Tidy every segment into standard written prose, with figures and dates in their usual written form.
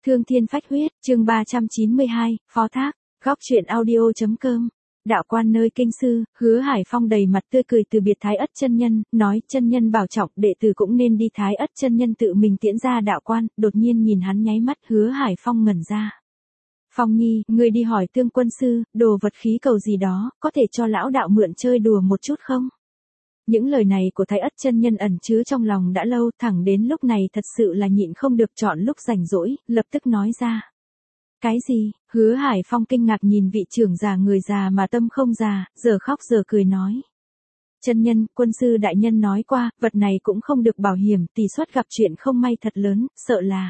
Thương thiên phách huyết, chương 392, phó thác, góc truyện audio.com. Đạo quan nơi kinh sư, Hứa Hải Phong đầy mặt tươi cười từ biệt Thái Ất chân nhân, nói chân nhân bảo trọng, đệ tử cũng nên đi. Thái Ất chân nhân tự mình tiễn ra đạo quan, đột nhiên nhìn hắn nháy mắt. Hứa Hải Phong ngẩn ra. Phong nhi, ngươi đi hỏi Tương quân sư, đồ vật khí cầu gì đó, có thể cho lão đạo mượn chơi đùa một chút không? Những lời này của Thái Ất chân nhân ẩn chứa trong lòng đã lâu, thẳng đến lúc này thật sự là nhịn không được, chọn lúc rảnh rỗi, lập tức nói ra. Cái gì? Hứa Hải Phong kinh ngạc nhìn vị trưởng già người già mà tâm không già, giờ khóc giờ cười nói. Chân nhân, quân sư đại nhân nói qua, vật này cũng không được bảo hiểm, tỷ suất gặp chuyện không may thật lớn, sợ là.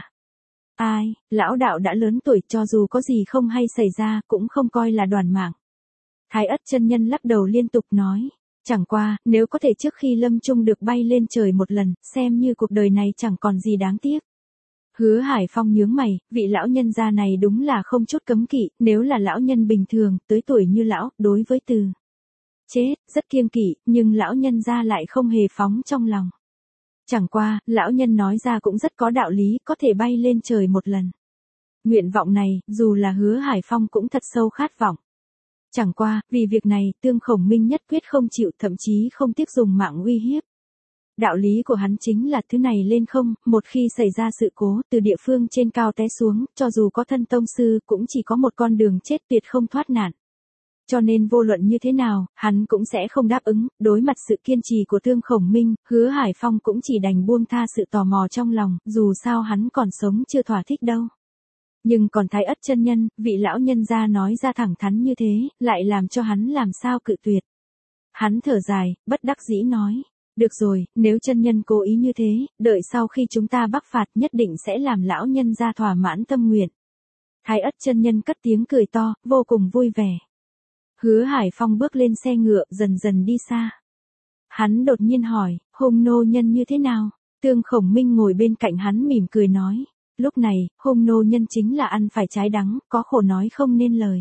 Ai, lão đạo đã lớn tuổi, cho dù có gì không hay xảy ra, cũng không coi là đoàn mạng. Thái Ất chân nhân lắc đầu liên tục nói. Chẳng qua, nếu có thể trước khi lâm chung được bay lên trời một lần, xem như cuộc đời này chẳng còn gì đáng tiếc. Hứa Hải Phong nhướng mày, vị lão nhân gia này đúng là không chút cấm kỵ, nếu là lão nhân bình thường, tới tuổi như lão, đối với từ chết, rất kiêng kỵ, nhưng lão nhân gia lại không hề phóng trong lòng. Chẳng qua, lão nhân nói ra cũng rất có đạo lý, có thể bay lên trời một lần. Nguyện vọng này, dù là Hứa Hải Phong cũng thật sâu khát vọng. Chẳng qua, vì việc này, Tương Khổng Minh nhất quyết không chịu, thậm chí không tiếc dùng mạng uy hiếp. Đạo lý của hắn chính là thứ này lên không, một khi xảy ra sự cố, từ địa phương trên cao té xuống, cho dù có thân tông sư, cũng chỉ có một con đường chết tuyệt không thoát nạn. Cho nên vô luận như thế nào, hắn cũng sẽ không đáp ứng. Đối mặt sự kiên trì của Tương Khổng Minh, Hứa Hải Phong cũng chỉ đành buông tha sự tò mò trong lòng, dù sao hắn còn sống chưa thỏa thích đâu. Nhưng còn Thái Ất chân nhân, vị lão nhân gia nói ra thẳng thắn như thế, lại làm cho hắn làm sao cự tuyệt. Hắn thở dài, bất đắc dĩ nói. Được rồi, nếu chân nhân cố ý như thế, đợi sau khi chúng ta bắc phạt nhất định sẽ làm lão nhân gia thỏa mãn tâm nguyện. Thái Ất chân nhân cất tiếng cười to, vô cùng vui vẻ. Hứa Hải Phong bước lên xe ngựa, dần dần đi xa. Hắn đột nhiên hỏi, Hung nô nhân như thế nào? Tương Khổng Minh ngồi bên cạnh hắn mỉm cười nói. Lúc này, Hung nô nhân chính là ăn phải trái đắng, có khổ nói không nên lời.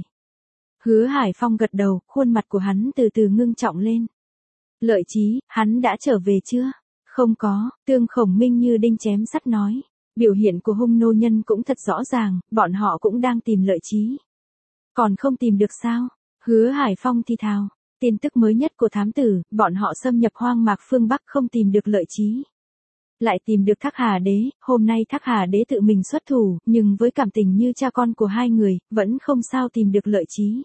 Hứa Hải Phong gật đầu, khuôn mặt của hắn từ từ ngưng trọng lên. Lợi Chí, hắn đã trở về chưa? Không có, Tương Khổng Minh như đinh chém sắt nói. Biểu hiện của Hung nô nhân cũng thật rõ ràng, bọn họ cũng đang tìm Lợi Chí. Còn không tìm được sao? Hứa Hải Phong thì thào. Tin tức mới nhất của thám tử, bọn họ xâm nhập hoang mạc phương Bắc không tìm được Lợi Chí. Lại tìm được Thác Hà Đế, hôm nay Thác Hà Đế tự mình xuất thủ, nhưng với cảm tình như cha con của hai người, vẫn không sao tìm được Lợi Chí.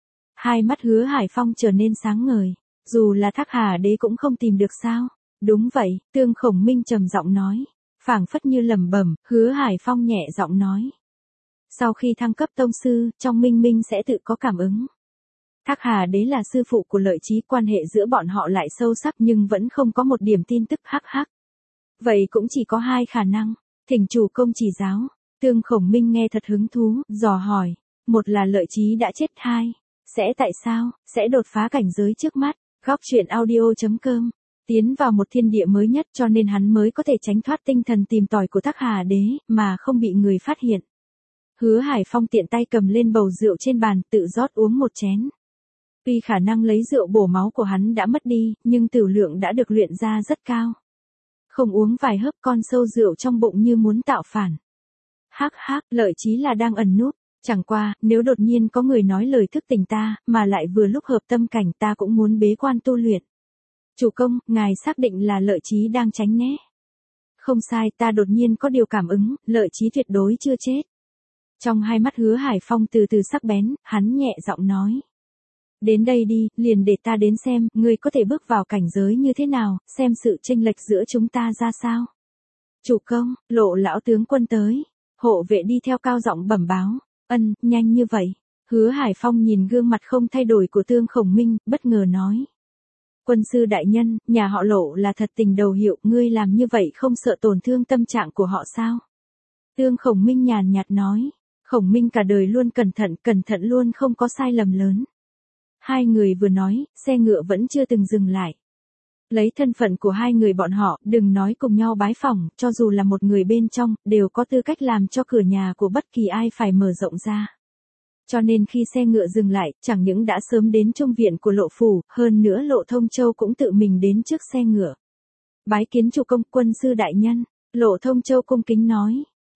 Hai mắt Hứa Hải Phong trở nên sáng ngời. Dù là Thác Hà Đế cũng không tìm được sao? Đúng vậy, Tương Khổng Minh trầm giọng nói. Phảng phất như lẩm bẩm, Hứa Hải Phong nhẹ giọng nói. Sau khi thăng cấp tông sư, trong minh minh sẽ tự có cảm ứng. Thác Hà Đế là sư phụ của Lợi Chí, quan hệ giữa bọn họ lại sâu sắc nhưng vẫn không có một điểm tin tức hắc hắc. Vậy cũng chỉ có hai khả năng, thỉnh chủ công chỉ giáo. Tương Khổng Minh nghe thật hứng thú, dò hỏi. Một là Lợi Chí đã chết, hai. Sẽ tại sao, sẽ đột phá cảnh giới trước mắt. Góc truyện audio.com. Tiến vào một thiên địa mới nhất cho nên hắn mới có thể tránh thoát tinh thần tìm tòi của Thác Hà Đế, mà không bị người phát hiện. Hứa Hải Phong tiện tay cầm lên bầu rượu trên bàn, tự rót uống một chén. Tuy khả năng lấy rượu bổ máu của hắn đã mất đi, nhưng tửu lượng đã được luyện ra rất cao. Không uống vài hớp con sâu rượu trong bụng như muốn tạo phản. Hắc hắc, Lợi Chí là đang ẩn núp. Chẳng qua, nếu đột nhiên có người nói lời thức tỉnh ta, mà lại vừa lúc hợp tâm cảnh, ta cũng muốn bế quan tu luyện. Chủ công, ngài xác định là Lợi Chí đang tránh né. Không sai, ta đột nhiên có điều cảm ứng, Lợi Chí tuyệt đối chưa chết. Trong hai mắt Hứa Hải Phong từ từ sắc bén, hắn nhẹ giọng nói. Đến đây đi, liền để ta đến xem, ngươi có thể bước vào cảnh giới như thế nào, xem sự chênh lệch giữa chúng ta ra sao. Chủ công, Lộ lão tướng quân tới. Hộ vệ đi theo cao giọng bẩm báo. Nhanh như vậy. Hứa Hải Phong nhìn gương mặt không thay đổi của Tương Khổng Minh, bất ngờ nói. Quân sư đại nhân, nhà họ Lộ là thật tình đầu hiệu, ngươi làm như vậy không sợ tổn thương tâm trạng của họ sao? Tương Khổng Minh nhàn nhạt nói. Khổng Minh cả đời luôn cẩn thận luôn không có sai lầm lớn. Hai người vừa nói, xe ngựa vẫn chưa từng dừng lại. Lấy thân phận của hai người bọn họ, đừng nói cùng nhau bái phỏng, cho dù là một người bên trong, đều có tư cách làm cho cửa nhà của bất kỳ ai phải mở rộng ra. Cho nên khi xe ngựa dừng lại, chẳng những đã sớm đến trung viện của Lộ phủ, hơn nữa Lộ Thông Châu cũng tự mình đến trước xe ngựa. Bái kiến chủ công, quân sư đại nhân. Lộ Thông Châu cung kính nói.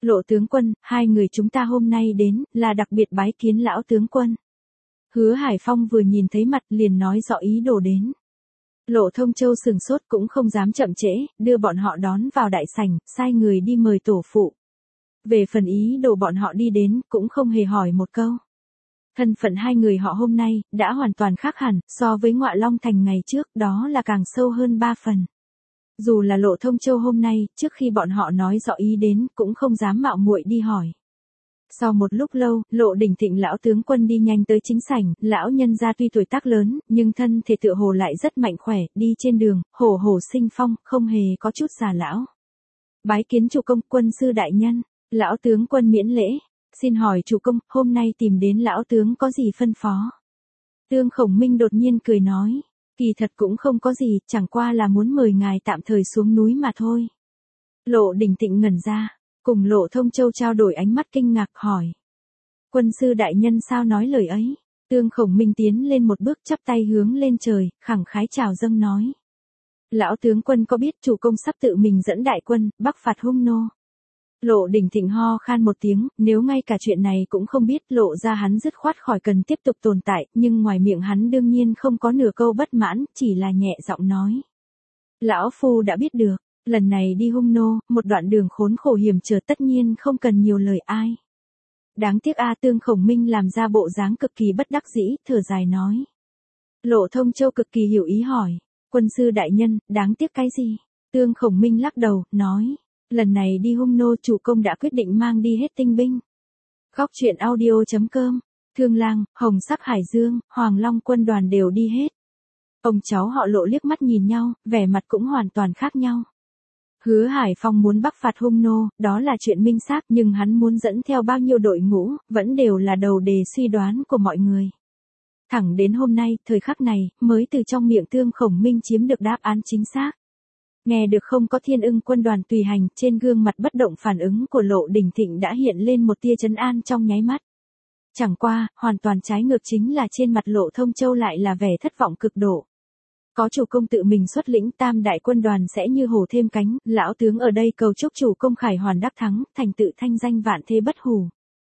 Lộ tướng quân, hai người chúng ta hôm nay đến, là đặc biệt bái kiến lão tướng quân. Hứa Hải Phong vừa nhìn thấy mặt liền nói rõ ý đồ đến. Lộ Thông Châu sừng sốt cũng không dám chậm trễ, đưa bọn họ đón vào đại sảnh, sai người đi mời tổ phụ. Về phần ý đồ bọn họ đi đến, cũng không hề hỏi một câu. Thân phận hai người họ hôm nay, đã hoàn toàn khác hẳn, so với Ngọa Long Thành ngày trước, đó là càng sâu hơn 3 phần. Dù là Lộ Thông Châu hôm nay, trước khi bọn họ nói rõ ý đến, cũng không dám mạo muội đi hỏi. Sau một lúc lâu, Lộ Đình Thịnh lão tướng quân đi nhanh tới chính sảnh, lão nhân gia tuy tuổi tác lớn, nhưng thân thể tựa hồ lại rất mạnh khỏe, đi trên đường, hổ hổ sinh phong, không hề có chút già lão. Bái kiến chủ công, quân sư đại nhân, lão tướng quân miễn lễ, xin hỏi chủ công, hôm nay tìm đến lão tướng có gì phân phó? Tương Khổng Minh đột nhiên cười nói, kỳ thật cũng không có gì, chẳng qua là muốn mời ngài tạm thời xuống núi mà thôi. Lộ Đình Thịnh ngẩn ra. Cùng Lộ Thông Châu trao đổi ánh mắt kinh ngạc hỏi. Quân sư đại nhân sao nói lời ấy? Tương Khổng Minh tiến lên một bước chắp tay hướng lên trời, khẳng khái chào dâng nói. Lão tướng quân có biết chủ công sắp tự mình dẫn đại quân, bắc phạt hung nô. Lộ Đình Thịnh ho khan một tiếng, nếu ngay cả chuyện này cũng không biết lộ ra hắn dứt khoát khỏi cần tiếp tục tồn tại, nhưng ngoài miệng hắn đương nhiên không có nửa câu bất mãn, chỉ là nhẹ giọng nói. Lão Phu đã biết được. Lần này đi hung nô, một đoạn đường khốn khổ hiểm trở tất nhiên không cần nhiều lời ai. Đáng tiếc Tương Khổng Minh làm ra bộ dáng cực kỳ bất đắc dĩ, thở dài nói. Lộ Thông Châu cực kỳ hiểu ý hỏi, quân sư đại nhân, đáng tiếc cái gì? Tương Khổng Minh lắc đầu, nói, lần này đi hung nô chủ công đã quyết định mang đi hết tinh binh. Góc truyện audio.com, Thương Lang, Hồng Sắc Hải Dương, Hoàng Long quân đoàn đều đi hết. Ông cháu họ Lộ liếc mắt nhìn nhau, vẻ mặt cũng hoàn toàn khác nhau. Hứa Hải Phong muốn bắc phạt hung nô, đó là chuyện minh xác, nhưng hắn muốn dẫn theo bao nhiêu đội ngũ, vẫn đều là đầu đề suy đoán của mọi người. Thẳng đến hôm nay, thời khắc này, mới từ trong miệng Tương Khổng Minh chiếm được đáp án chính xác. Nghe được không có Thiên Ưng quân đoàn tùy hành, trên gương mặt bất động phản ứng của Lộ Đình Thịnh đã hiện lên một tia trấn an trong nháy mắt. Chẳng qua, hoàn toàn trái ngược chính là trên mặt Lộ Thông Châu lại là vẻ thất vọng cực độ. Có chủ công tự mình xuất lĩnh tam đại quân đoàn sẽ như hổ thêm cánh, lão tướng ở đây cầu chúc chủ công khải hoàn đắc thắng, thành tựu thanh danh vạn thế bất hủ.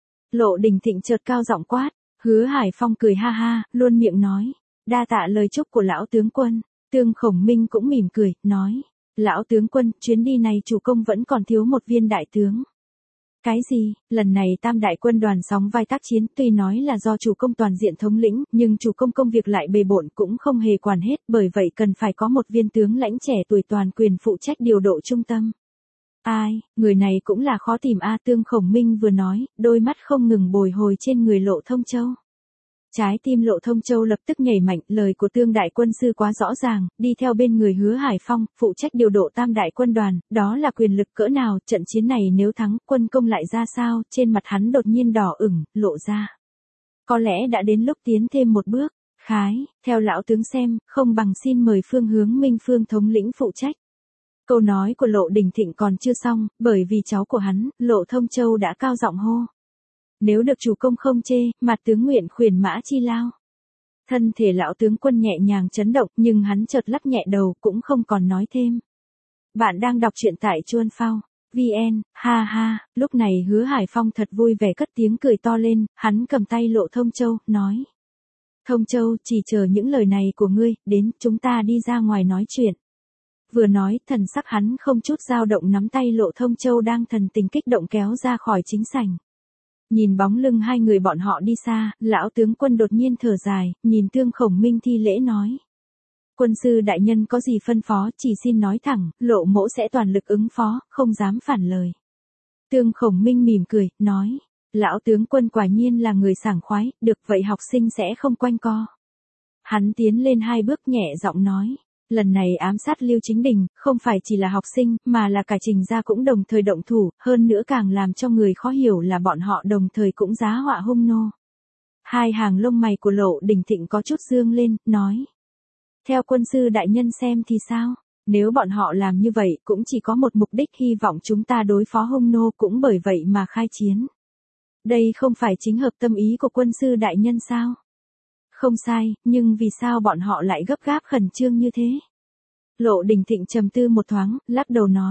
Lộ Đình Thịnh chợt cao giọng quát, Hứa Hải Phong cười ha ha, luôn miệng nói, đa tạ lời chúc của lão tướng quân. Tương Khổng Minh cũng mỉm cười, nói, lão tướng quân, chuyến đi này chủ công vẫn còn thiếu một viên đại tướng. Cái gì? Lần này tam đại quân đoàn sóng vai tác chiến, tuy nói là do chủ công toàn diện thống lĩnh, nhưng chủ công công việc lại bề bộn cũng không hề quản hết, bởi vậy cần phải có một viên tướng lãnh trẻ tuổi toàn quyền phụ trách điều độ trung tâm. Ai, người này cũng là khó tìm Tương Khổng Minh vừa nói, đôi mắt không ngừng bồi hồi trên người Lộ Thông Châu. Trái tim Lộ Thông Châu lập tức nhảy mạnh, lời của Tương đại quân sư quá rõ ràng, đi theo bên người Hứa Hải Phong, phụ trách điều độ tam đại quân đoàn, đó là quyền lực cỡ nào, trận chiến này nếu thắng, quân công lại ra sao, trên mặt hắn đột nhiên đỏ ửng, lộ ra. Có lẽ đã đến lúc tiến thêm một bước, khái, theo lão tướng xem, không bằng xin mời Phương Hướng Minh Phương thống lĩnh phụ trách. Câu nói của Lộ Đình Thịnh còn chưa xong, bởi vì cháu của hắn, Lộ Thông Châu đã cao giọng hô. Nếu được chủ công không chê, mặt tướng nguyện khuyển mã chi lao. Thân thể lão tướng quân nhẹ nhàng chấn động, nhưng hắn chợt lắc nhẹ đầu cũng không còn nói thêm. Bạn đang đọc truyện tại Chuan Phao, VN, ha ha, lúc này Hứa Hải Phong thật vui vẻ cất tiếng cười to lên, hắn cầm tay Lộ Thông Châu, nói. Thông Châu, chỉ chờ những lời này của ngươi, đến, chúng ta đi ra ngoài nói chuyện. Vừa nói, thần sắc hắn không chút dao động nắm tay Lộ Thông Châu đang thần tình kích động kéo ra khỏi chính sảnh. Nhìn bóng lưng hai người bọn họ đi xa, lão tướng quân đột nhiên thở dài, nhìn Tương Khổng Minh thi lễ nói. Quân sư đại nhân có gì phân phó, chỉ xin nói thẳng, Lộ mỗ sẽ toàn lực ứng phó, không dám phản lời. Tương Khổng Minh mỉm cười, nói. Lão tướng quân quả nhiên là người sảng khoái, được vậy học sinh sẽ không quanh co. Hắn tiến lên hai bước nhẹ giọng nói. Lần này ám sát Lưu Chính Đình, không phải chỉ là học sinh, mà là cả Trình gia cũng đồng thời động thủ, hơn nữa càng làm cho người khó hiểu là bọn họ đồng thời cũng giá họa hung nô. Hai hàng lông mày của Lộ Đình Thịnh có chút dương lên, nói. Theo quân sư đại nhân xem thì sao? Nếu bọn họ làm như vậy cũng chỉ có một mục đích hy vọng chúng ta đối phó hung nô cũng bởi vậy mà khai chiến. Đây không phải chính hợp tâm ý của quân sư đại nhân sao? Không sai, nhưng vì sao bọn họ lại gấp gáp khẩn trương như thế? Lộ Đình Thịnh trầm tư một thoáng, lắc đầu nói.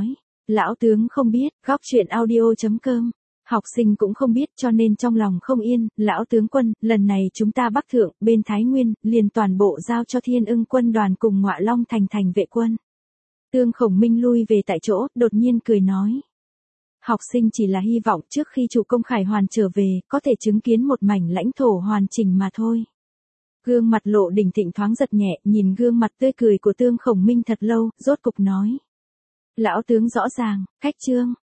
Lão tướng không biết, góc chuyện audio.com. Học sinh cũng không biết cho nên trong lòng không yên, lão tướng quân, lần này chúng ta bắc thượng, bên Thái Nguyên, liền toàn bộ giao cho Thiên Ưng quân đoàn cùng Ngọa Long thành vệ quân. Tương Khổng Minh lui về tại chỗ, đột nhiên cười nói. Học sinh chỉ là hy vọng trước khi chủ công Khải Hoàn trở về, có thể chứng kiến một mảnh lãnh thổ hoàn chỉnh mà thôi. Gương mặt Lộ Đình Thịnh thoáng giật nhẹ, nhìn gương mặt tươi cười của Tương Khổng Minh thật lâu, rốt cục nói. Lão tướng rõ ràng, khách trương,